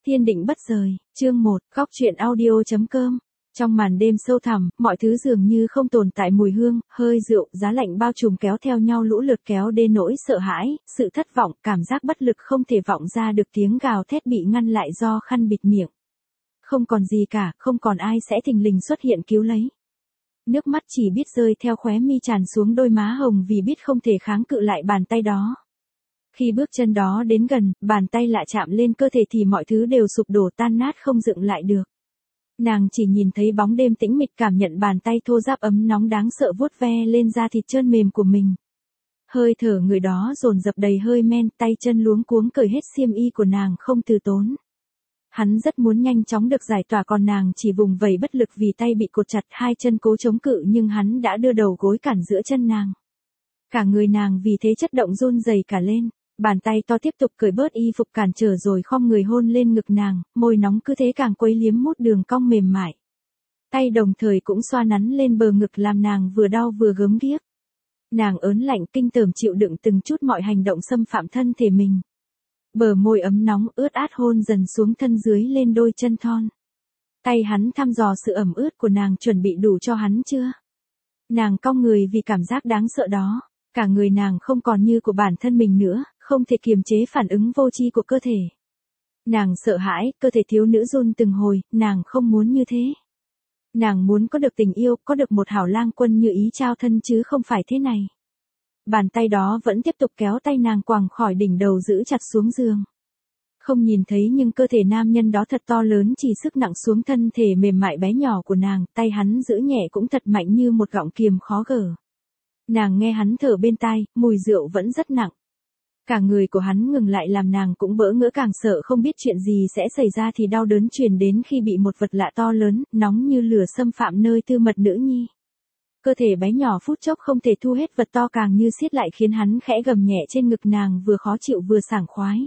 Thiên định bất rời, chương 1, góc truyện audio.com. Trong màn đêm sâu thẳm, mọi thứ dường như không tồn tại mùi hương, hơi rượu, giá lạnh bao trùm kéo theo nhau lũ lượt kéo đến nỗi sợ hãi, sự thất vọng, cảm giác bất lực không thể vọng ra được tiếng gào thét bị ngăn lại do khăn bịt miệng. Không còn gì cả, không còn ai sẽ thình lình xuất hiện cứu lấy. Nước mắt chỉ biết rơi theo khóe mi tràn xuống đôi má hồng vì biết không thể kháng cự lại bàn tay đó. Khi bước chân đó đến gần, bàn tay lạ chạm lên cơ thể thì mọi thứ đều sụp đổ tan nát không dựng lại được. Nàng chỉ nhìn thấy bóng đêm tĩnh mịch, cảm nhận bàn tay thô ráp ấm nóng đáng sợ vuốt ve lên da thịt trơn mềm của mình. Hơi thở người đó dồn dập đầy hơi men, tay chân luống cuống cởi hết xiêm y của nàng không từ tốn. Hắn rất muốn nhanh chóng được giải tỏa, còn nàng chỉ vùng vẫy bất lực vì tay bị cột chặt, hai chân cố chống cự nhưng hắn đã đưa đầu gối cản giữa chân nàng. Cả người nàng vì thế chất động run rẩy cả lên. Bàn tay to tiếp tục cởi bớt y phục cản trở rồi khom người hôn lên ngực nàng, môi nóng cứ thế càng quấy liếm mút đường cong mềm mại. Tay đồng thời cũng xoa nắn lên bờ ngực làm nàng vừa đau vừa gớm ghiếc. Nàng ớn lạnh kinh tởm chịu đựng từng chút mọi hành động xâm phạm thân thể mình. Bờ môi ấm nóng ướt át hôn dần xuống thân dưới lên đôi chân thon. Tay hắn thăm dò sự ẩm ướt của nàng, chuẩn bị đủ cho hắn chưa? Nàng cong người vì cảm giác đáng sợ đó. Cả người nàng không còn như của bản thân mình nữa, không thể kiềm chế phản ứng vô tri của cơ thể. Nàng sợ hãi, cơ thể thiếu nữ run từng hồi, nàng không muốn như thế. Nàng muốn có được tình yêu, có được một hảo lang quân như ý trao thân chứ không phải thế này. Bàn tay đó vẫn tiếp tục kéo tay nàng quàng khỏi đỉnh đầu giữ chặt xuống giường. Không nhìn thấy nhưng cơ thể nam nhân đó thật to lớn, chỉ sức nặng xuống thân thể mềm mại bé nhỏ của nàng, tay hắn giữ nhẹ cũng thật mạnh như một gọng kiềm khó gỡ. Nàng nghe hắn thở bên tai, mùi rượu vẫn rất nặng. Cả người của hắn ngừng lại làm nàng cũng bỡ ngỡ, càng sợ không biết chuyện gì sẽ xảy ra thì đau đớn truyền đến khi bị một vật lạ to lớn, nóng như lửa xâm phạm nơi tư mật nữ nhi. Cơ thể bé nhỏ phút chốc không thể thu hết, vật to càng như siết lại khiến hắn khẽ gầm nhẹ trên ngực nàng, vừa khó chịu vừa sảng khoái.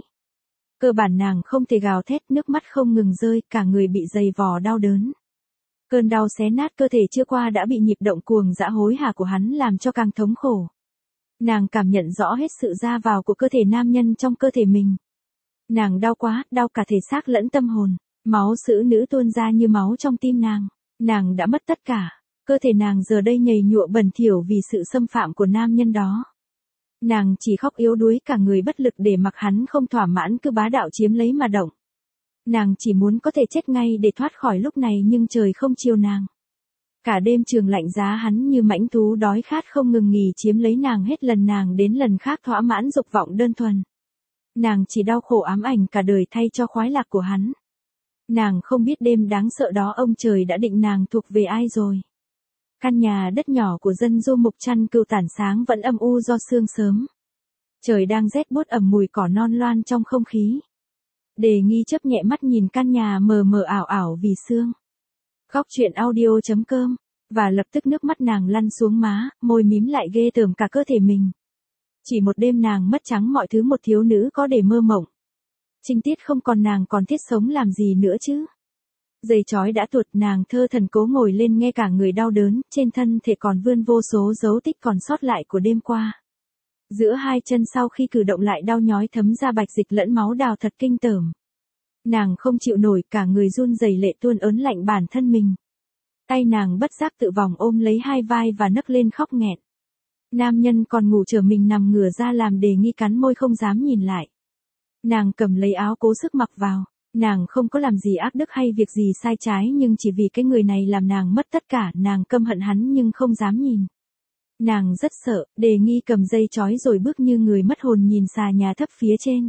Cơ bản nàng không thể gào thét, nước mắt không ngừng rơi, cả người bị dày vò đau đớn. Cơn đau xé nát cơ thể chưa qua đã bị nhịp động cuồng dã hối hả của hắn làm cho càng thống khổ. Nàng cảm nhận rõ hết sự ra vào của cơ thể nam nhân trong cơ thể mình. Nàng đau quá, đau cả thể xác lẫn tâm hồn. Máu sữa nữ tuôn ra như máu trong tim nàng. Nàng đã mất tất cả. Cơ thể nàng giờ đây nhầy nhụa bẩn thỉu vì sự xâm phạm của nam nhân đó. Nàng chỉ khóc yếu đuối, cả người bất lực để mặc hắn không thỏa mãn cứ bá đạo chiếm lấy mà động. Nàng chỉ muốn có thể chết ngay để thoát khỏi lúc này, nhưng trời không chiều nàng. Cả đêm trường lạnh giá, hắn như mãnh thú đói khát không ngừng nghỉ chiếm lấy nàng, hết lần nàng đến lần khác thỏa mãn dục vọng đơn thuần. Nàng chỉ đau khổ ám ảnh cả đời thay cho khoái lạc của hắn. Nàng không biết đêm đáng sợ đó ông trời đã định nàng thuộc về ai rồi. Căn nhà đất nhỏ của dân du mục chăn cừu tản sáng vẫn âm u do sương sớm. Trời đang rét buốt, ẩm mùi cỏ non loan trong không khí. Đề Nghi chớp nhẹ mắt nhìn căn nhà mờ mờ ảo ảo vì sương. Góc truyện audio.com. Và lập tức nước mắt nàng lăn xuống má, môi mím lại ghê tởm cả cơ thể mình. Chỉ một đêm nàng mất trắng mọi thứ một thiếu nữ có để mơ mộng. Trinh tiết không còn, nàng còn thiết sống làm gì nữa chứ? Dây chói đã tuột, nàng thơ thần cố ngồi lên nghe cả người đau đớn, trên thân thể còn vươn vô số dấu tích còn sót lại của đêm qua. Giữa hai chân sau khi cử động lại đau nhói thấm ra bạch dịch lẫn máu đào thật kinh tởm. Nàng không chịu nổi, cả người run rẩy, lệ tuôn ớn lạnh bản thân mình. Tay nàng bất giác tự vòng ôm lấy hai vai và nấc lên khóc nghẹn. Nam nhân còn ngủ chờ mình nằm ngửa ra làm Đề Nghi cắn môi không dám nhìn lại. Nàng cầm lấy áo cố sức mặc vào. Nàng không có làm gì ác đức hay việc gì sai trái, nhưng chỉ vì cái người này làm nàng mất tất cả, nàng căm hận hắn nhưng không dám nhìn. Nàng rất sợ. Đề Nghi cầm dây chói rồi bước như người mất hồn nhìn xà nhà thấp phía trên.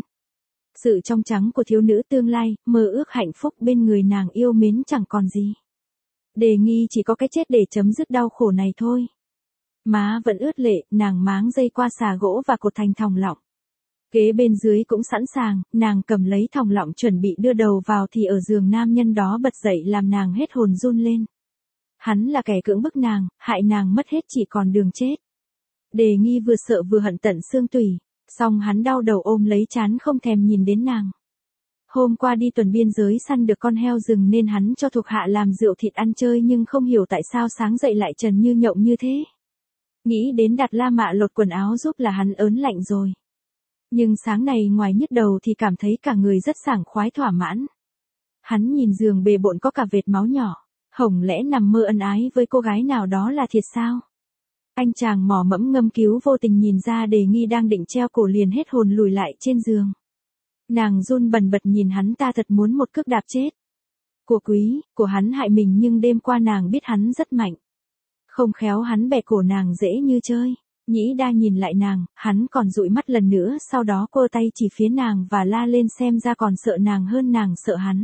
Sự trong trắng của thiếu nữ tương lai, mơ ước hạnh phúc bên người nàng yêu mến chẳng còn gì. Đề Nghi chỉ có cái chết để chấm dứt đau khổ này thôi. Má vẫn ướt lệ, nàng máng dây qua xà gỗ và cột thành thòng lọng. Kế bên dưới cũng sẵn sàng, nàng cầm lấy thòng lọng chuẩn bị đưa đầu vào thì ở giường nam nhân đó bật dậy làm nàng hết hồn run lên. Hắn là kẻ cưỡng bức nàng, hại nàng mất hết chỉ còn đường chết. Đề Nghi vừa sợ vừa hận tận xương tủy, song hắn đau đầu ôm lấy trán không thèm nhìn đến nàng. Hôm qua đi tuần biên giới săn được con heo rừng nên hắn cho thuộc hạ làm rượu thịt ăn chơi, nhưng không hiểu tại sao sáng dậy lại trần như nhộng như thế. Nghĩ đến Đạt La Mạ lột quần áo giúp là hắn ớn lạnh rồi. Nhưng sáng này ngoài nhức đầu thì cảm thấy cả người rất sảng khoái thỏa mãn. Hắn nhìn giường bề bộn có cả vệt máu nhỏ. Hổng lẽ nằm mơ ân ái với cô gái nào đó là thiệt sao? Anh chàng mò mẫm ngâm cứu vô tình nhìn ra Đề Nghi đang định treo cổ liền hết hồn lùi lại trên giường. Nàng run bần bật nhìn hắn, ta thật muốn một cước đạp chết. Của quý, của hắn hại mình nhưng đêm qua nàng biết hắn rất mạnh. Không khéo hắn bẻ cổ nàng dễ như chơi. Nhĩ Đa nhìn lại nàng, hắn còn dụi mắt lần nữa, sau đó cô tay chỉ phía nàng và la lên, xem ra còn sợ nàng hơn nàng sợ hắn.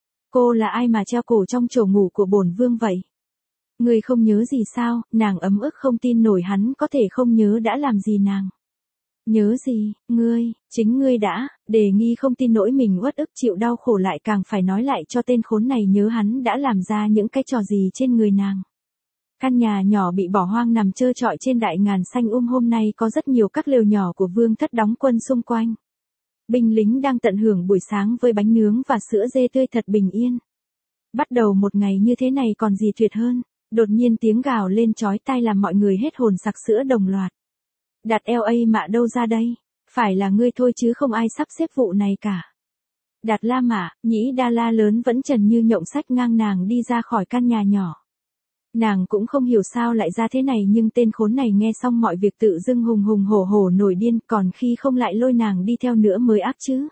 Cô là ai mà treo cổ trong chổ ngủ của bổn vương vậy? Ngươi không nhớ gì sao? Nàng ấm ức không tin nổi hắn có thể không nhớ đã làm gì nàng. Nhớ gì, chính ngươi đã. Đề Nghi không tin nỗi mình uất ức chịu đau khổ lại càng phải nói lại cho tên khốn này nhớ hắn đã làm ra những cái trò gì trên người nàng. Căn nhà nhỏ bị bỏ hoang nằm trơ trọi trên đại ngàn xanh hôm nay có rất nhiều các lều nhỏ của vương thất đóng quân xung quanh. Binh lính đang tận hưởng buổi sáng với bánh nướng và sữa dê tươi thật bình yên. Bắt đầu một ngày như thế này còn gì tuyệt hơn. Đột nhiên tiếng gào lên chói tai làm mọi người hết hồn sặc sữa đồng loạt. Đặt LA Mạ đâu ra đây? Phải là ngươi thôi chứ không ai sắp xếp vụ này cả. Đạt La Mạ, Nhĩ Đa la lớn vẫn trần như nhộng sách ngang nàng đi ra khỏi căn nhà nhỏ. Nàng cũng không hiểu sao lại ra thế này, nhưng tên khốn này nghe xong mọi việc tự dưng hùng hùng hổ hổ nổi điên, còn khi không lại lôi nàng đi theo nữa mới ác chứ.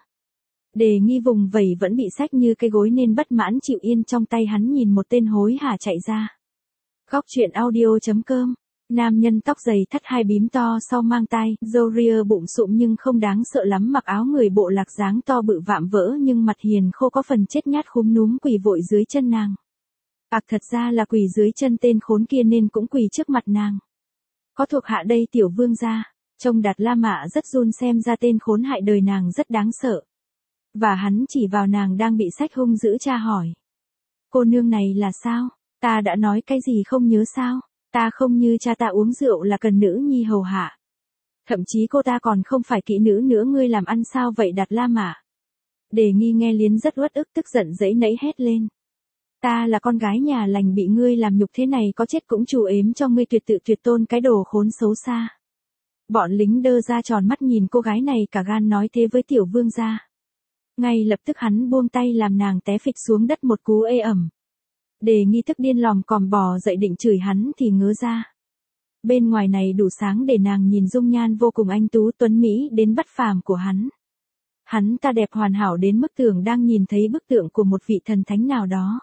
Đề Nghi vùng vẩy vẫn bị xách như cái gối nên bất mãn chịu yên, trong tay hắn nhìn một tên hối hả chạy ra. Góc truyện audio.com. Nam nhân tóc dày thắt hai bím to sau mang tai, râu ria bụng sụm nhưng không đáng sợ lắm, mặc áo người bộ lạc dáng to bự vạm vỡ nhưng mặt hiền khô có phần chết nhát khúm núm quỳ vội dưới chân nàng. Thật ra là quỳ dưới chân tên khốn kia nên cũng quỳ trước mặt nàng. Có thuộc hạ đây tiểu vương gia. Trông Đạt La Mạ rất run, xem ra tên khốn hại đời nàng rất đáng sợ. Và hắn chỉ vào nàng đang bị xách hung dữ tra hỏi. Cô nương này là sao? Ta đã nói cái gì không nhớ sao? Ta không như cha ta uống rượu là cần nữ nhi hầu hạ. Thậm chí cô ta còn không phải kỹ nữ nữa, ngươi làm ăn sao vậy Đạt La Mạ? Đề Nghi nghe liến rất uất ức, tức giận giãy nẫy hét lên. Ta là con gái nhà lành bị ngươi làm nhục thế này, có chết cũng trù ếm cho ngươi tuyệt tự tuyệt tôn, cái đồ khốn xấu xa. Bọn lính đơ ra tròn mắt nhìn cô gái này cả gan nói thế với tiểu vương gia. Ngay lập tức hắn buông tay làm nàng té phịch xuống đất một cú ê ẩm. Đề Nghi tức điên lòm còm bò dậy định chửi hắn thì ngớ ra. Bên ngoài này đủ sáng để nàng nhìn dung nhan vô cùng anh tú tuấn mỹ đến bất phàm của hắn. Hắn ta đẹp hoàn hảo đến mức tưởng đang nhìn thấy bức tượng của một vị thần thánh nào đó.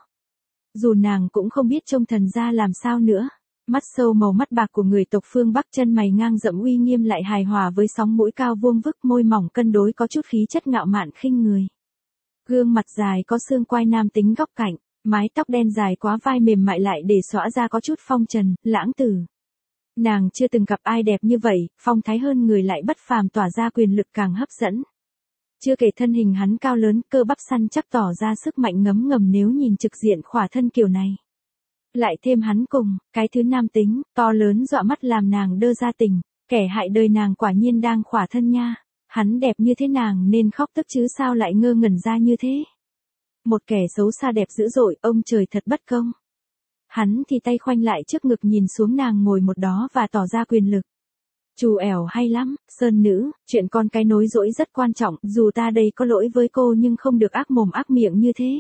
Dù nàng cũng không biết trông thần ra làm sao nữa. Mắt sâu màu mắt bạc của người tộc phương Bắc, chân mày ngang rậm uy nghiêm lại hài hòa với sóng mũi cao vuông vức, môi mỏng cân đối có chút khí chất ngạo mạn khinh người. Gương mặt dài có xương quai nam tính góc cạnh, mái tóc đen dài quá vai mềm mại lại để xõa ra có chút phong trần, lãng tử. Nàng chưa từng gặp ai đẹp như vậy, phong thái hơn người lại bất phàm, tỏa ra quyền lực càng hấp dẫn. Chưa kể thân hình hắn cao lớn, cơ bắp săn chắc tỏ ra sức mạnh ngấm ngầm nếu nhìn trực diện khỏa thân kiểu này. Lại thêm hắn cùng, cái thứ nam tính, to lớn dọa mắt làm nàng đơ ra tình, kẻ hại đời nàng quả nhiên đang khỏa thân nha. Hắn đẹp như thế nàng nên khóc tức chứ sao lại ngơ ngẩn ra như thế. Một kẻ xấu xa đẹp dữ dội, ông trời thật bất công. Hắn thì tay khoanh lại trước ngực nhìn xuống nàng ngồi một đó và tỏ ra quyền lực. Chù ẻo hay lắm, sơn nữ, chuyện con cái nối dỗi rất quan trọng, dù ta đây có lỗi với cô nhưng không được ác mồm ác miệng như thế.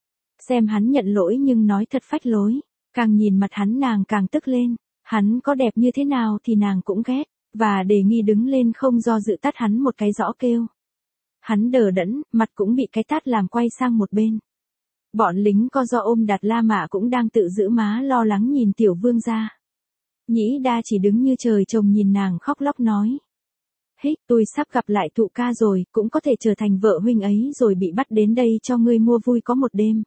Xem hắn nhận lỗi nhưng nói thật phách lối, càng nhìn mặt hắn nàng càng tức lên, hắn có đẹp như thế nào thì nàng cũng ghét, và Đề Nghi đứng lên không do dự tát hắn một cái rõ kêu. Hắn đờ đẫn, mặt cũng bị cái tát làm quay sang một bên. Bọn lính co do ôm Đạt La Mạ cũng đang tự giữ má lo lắng nhìn tiểu vương gia. Nhĩ Đa chỉ đứng như trời trồng nhìn nàng khóc lóc nói. Hích, tôi sắp gặp lại Thụ ca rồi, cũng có thể trở thành vợ huynh ấy rồi, bị bắt đến đây cho ngươi mua vui có một đêm.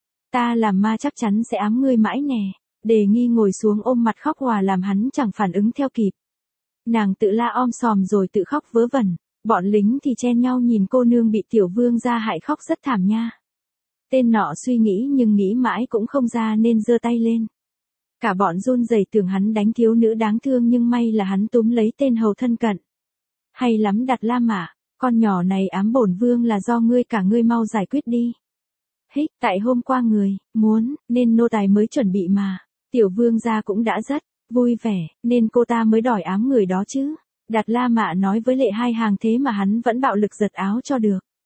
Ta làm ma chắc chắn sẽ ám ngươi mãi nè. Đề Nghi ngồi xuống ôm mặt khóc hòa làm hắn chẳng phản ứng theo kịp. Nàng tự la om sòm rồi tự khóc vớ vẩn. Bọn lính thì chen nhau nhìn cô nương bị tiểu vương gia hại khóc rất thảm nha. Tên nọ suy nghĩ nhưng nghĩ mãi cũng không ra nên giơ tay lên. Cả bọn run rẩy tưởng hắn đánh thiếu nữ đáng thương, nhưng may là hắn túm lấy tên hầu thân cận. Hay lắm Đạt La Mạ, con nhỏ này ám bổn vương là do ngươi cả, ngươi mau giải quyết đi. Hích, tại hôm qua người muốn nên nô tài mới chuẩn bị mà. Tiểu vương gia cũng đã rất vui vẻ nên cô ta mới đòi ám người đó chứ. Đạt La Mạ nói với lệ hai hàng thế mà hắn vẫn bạo lực giật áo cho được.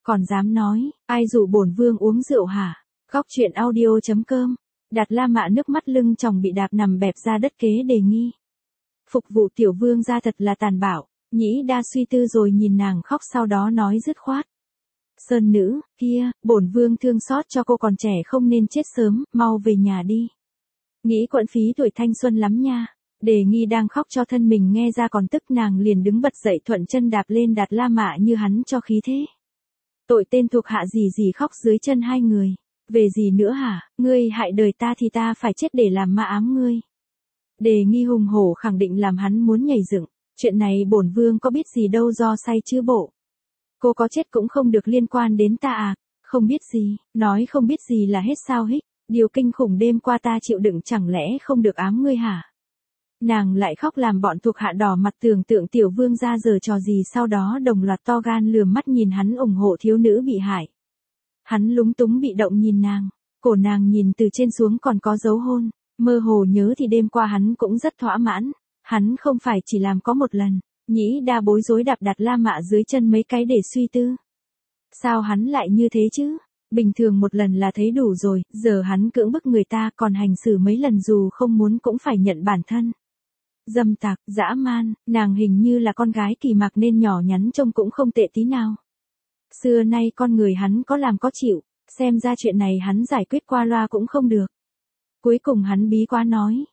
Còn dám nói, ai dụ bổn vương uống rượu hả? Góc truyện audio.com. Đạt La Mạ nước mắt lưng tròng bị đạp nằm bẹp ra đất kế Đề Nghi. Phục vụ tiểu vương ra thật là tàn bạo, Nhĩ Đa suy tư rồi nhìn nàng khóc sau đó nói dứt khoát. Sơn nữ, kia, bổn vương thương xót cho cô còn trẻ không nên chết sớm, mau về nhà đi. Nghĩ quận phí tuổi thanh xuân lắm nha. Đề Nghi đang khóc cho thân mình nghe ra còn tức, nàng liền đứng bật dậy thuận chân đạp lên Đạt La Mạ như hắn cho khí thế. Tội tên thuộc hạ gì khóc dưới chân hai người. Về gì nữa hả, ngươi hại đời ta thì ta phải chết để làm ma ám ngươi. Đề Nghi hùng hổ khẳng định làm hắn muốn nhảy dựng. Chuyện này bổn vương có biết gì đâu, do say chứ bộ. Cô có chết cũng không được liên quan đến ta à? Không biết gì, nói không biết gì là hết sao hích. Điều kinh khủng đêm qua ta chịu đựng chẳng lẽ không được ám ngươi hả? Nàng lại khóc làm bọn thuộc hạ đỏ mặt, tưởng tượng tiểu vương ra giờ trò gì, sau đó đồng loạt to gan lườm mắt nhìn hắn ủng hộ thiếu nữ bị hại. Hắn lúng túng bị động nhìn nàng, cổ nàng nhìn từ trên xuống còn có dấu hôn, mơ hồ nhớ thì đêm qua hắn cũng rất thỏa mãn, hắn không phải chỉ làm có một lần. Nhĩ Đa bối rối đạp Đạt La Mạ dưới chân mấy cái để suy tư. Sao hắn lại như thế chứ? Bình thường một lần là thấy đủ rồi, giờ hắn cưỡng bức người ta còn hành xử mấy lần dù không muốn cũng phải nhận bản thân. Dâm tặc, dã man, nàng hình như là con gái Kỳ Mạc nên nhỏ nhắn trông cũng không tệ tí nào. Xưa nay con người hắn có làm có chịu, xem ra chuyện này hắn giải quyết qua loa cũng không được. Cuối cùng hắn bí quá nói,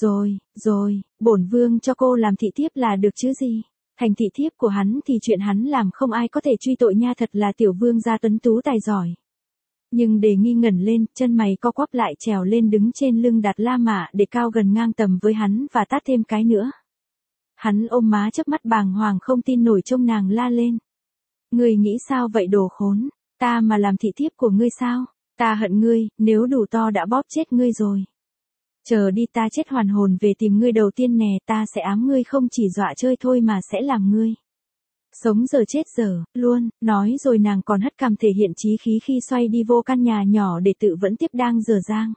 rồi, bổn vương cho cô làm thị thiếp là được chứ gì. Thành thị thiếp của hắn thì chuyện hắn làm không ai có thể truy tội nha, thật là tiểu vương gia tuấn tú tài giỏi. Nhưng Đề Nghi ngẩn lên, chân mày co quắp lại trèo lên đứng trên lưng Đạt La Mạ để cao gần ngang tầm với hắn và tát thêm cái nữa. Hắn ôm má chớp mắt bàng hoàng không tin nổi trông nàng la lên. Ngươi nghĩ sao vậy đồ khốn, ta mà làm thị thiếp của ngươi sao? Ta hận ngươi, nếu đủ to đã bóp chết ngươi rồi. Chờ đi, ta chết hoàn hồn về tìm ngươi đầu tiên nè, ta sẽ ám ngươi, không chỉ dọa chơi thôi mà sẽ làm ngươi sống giờ chết giờ, luôn, nói rồi nàng còn hất cằm thể hiện chí khí khi xoay đi vô căn nhà nhỏ để tự vẫn tiếp đang dở dang.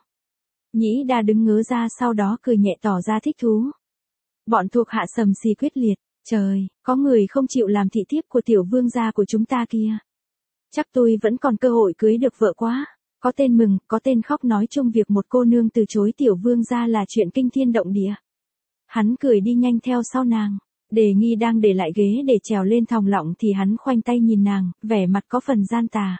Nhĩ Đa đứng ngớ ra sau đó cười nhẹ tỏ ra thích thú. Bọn thuộc hạ sầm xì quyết liệt, trời, có người không chịu làm thị thiếp của tiểu vương gia của chúng ta kia. Chắc tôi vẫn còn cơ hội cưới được vợ quá. Có tên mừng, có tên khóc, nói chung việc một cô nương từ chối tiểu vương gia là chuyện kinh thiên động địa. Hắn cười đi nhanh theo sau nàng. Đề Nghi đang để lại ghế để trèo lên thòng lọng thì hắn khoanh tay nhìn nàng, vẻ mặt có phần gian tà.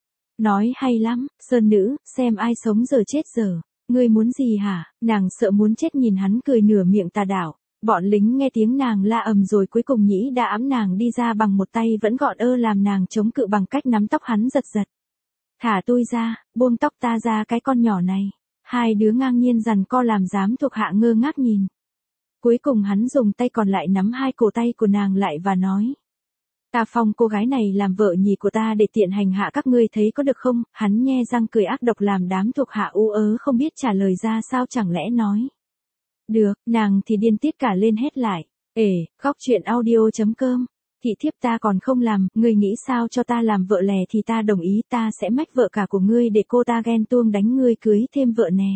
Nói hay lắm, Sơn nữ, xem ai sống giờ chết giờ. Ngươi muốn gì hả? Nàng sợ muốn chết nhìn hắn cười nửa miệng tà đảo. Bọn lính nghe tiếng nàng la ầm rồi cuối cùng Nhĩ đã ẵm nàng đi ra bằng một tay vẫn gọn làm nàng chống cự bằng cách nắm tóc hắn giật giật. Thả tôi ra, buông tóc ta ra cái con nhỏ này. Hai đứa ngang nhiên giằng co làm dám thuộc hạ ngơ ngác nhìn. Cuối cùng hắn dùng tay còn lại nắm hai cổ tay của nàng lại và nói. Ta phong cô gái này làm vợ nhì của ta để tiện hành hạ các ngươi, thấy có được không? Hắn nhe răng cười ác độc làm đám thuộc hạ ú ớ không biết trả lời ra sao, chẳng lẽ nói. Được, nàng thì điên tiết cả lên hét lại. Góc truyện audio.com. Thị thiếp ta còn không làm, ngươi nghĩ sao cho ta làm vợ lẻ thì ta đồng ý, ta sẽ mách vợ cả của ngươi để cô ta ghen tuông đánh ngươi cưới thêm vợ nè.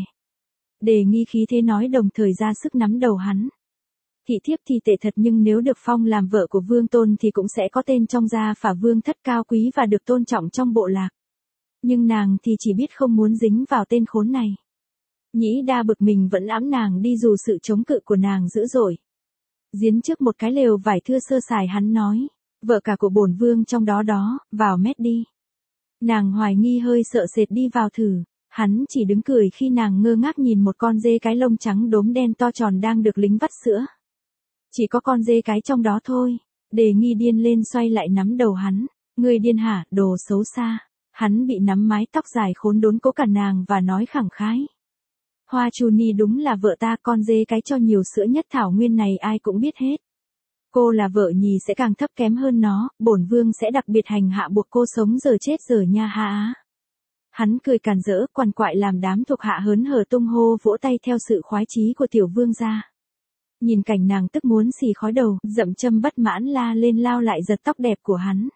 Đề Nghi khí thế nói đồng thời ra sức nắm đầu hắn. Thị thiếp thì tệ thật, nhưng nếu được phong làm vợ của vương tôn thì cũng sẽ có tên trong gia phả vương thất cao quý và được tôn trọng trong bộ lạc. Nhưng nàng thì chỉ biết không muốn dính vào tên khốn này. Nhĩ Đa bực mình vẫn ẵm nàng đi dù sự chống cự của nàng dữ dội. Giếng trước một cái lều vải thưa sơ sài hắn nói, vợ cả của bổn vương trong đó, vào mét đi. Nàng hoài nghi hơi sợ sệt đi vào thử, hắn chỉ đứng cười khi nàng ngơ ngác nhìn một con dê cái lông trắng đốm đen to tròn đang được lính vắt sữa. Chỉ có con dê cái trong đó thôi. Đề Nghi điên lên xoay lại nắm đầu hắn, ngươi điên hả, đồ xấu xa. Hắn bị nắm mái tóc dài khốn đốn cố cả nàng và nói khẳng khái. Hoa Chu Ni đúng là vợ ta, con dê cái cho nhiều sữa nhất thảo nguyên này ai cũng biết hết. Cô là vợ nhì sẽ càng thấp kém hơn nó, bổn vương sẽ đặc biệt hành hạ buộc cô sống giờ chết giờ nha ha. Hắn cười càn rỡ quằn quại làm đám thuộc hạ hớn hở tung hô vỗ tay theo sự khoái chí của tiểu vương gia. Nhìn cảnh nàng tức muốn xì khói đầu, Dậm Châm bất mãn la lên lao lại giật tóc đẹp của hắn.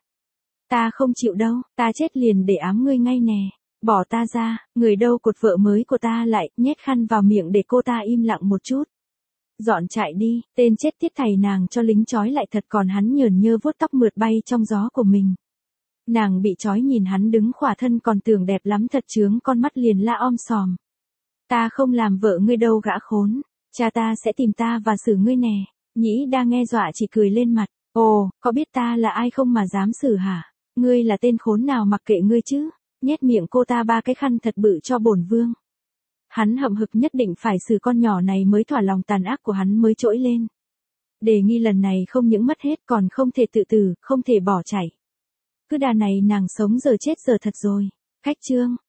Ta không chịu đâu, ta chết liền để ám ngươi ngay nè. Bỏ ta ra, người đâu cột vợ mới của ta lại, nhét khăn vào miệng để cô ta im lặng một chút. Dọn chạy đi, tên chết tiết thầy nàng cho lính trói lại thật, còn hắn nhởn nhơ vuốt tóc mượt bay trong gió của mình. Nàng bị trói nhìn hắn đứng khỏa thân còn tưởng đẹp lắm thật chướng con mắt liền la om sòm. Ta không làm vợ ngươi đâu gã khốn, cha ta sẽ tìm ta và xử ngươi nè. Nhĩ Đa nghe dọa chỉ cười lên mặt, ồ, có biết ta là ai không mà dám xử hả? Ngươi là tên khốn nào mặc kệ ngươi chứ, nhét miệng cô ta 3 cái khăn thật bự cho bổn vương. Hắn hậm hực nhất định phải xử con nhỏ này mới thỏa lòng tàn ác của hắn mới trỗi lên. Đề nghi lần này không những mất hết còn không thể tự tử, không thể bỏ chạy. Cứ đà này nàng sống giờ chết giờ thật rồi. Khách trương.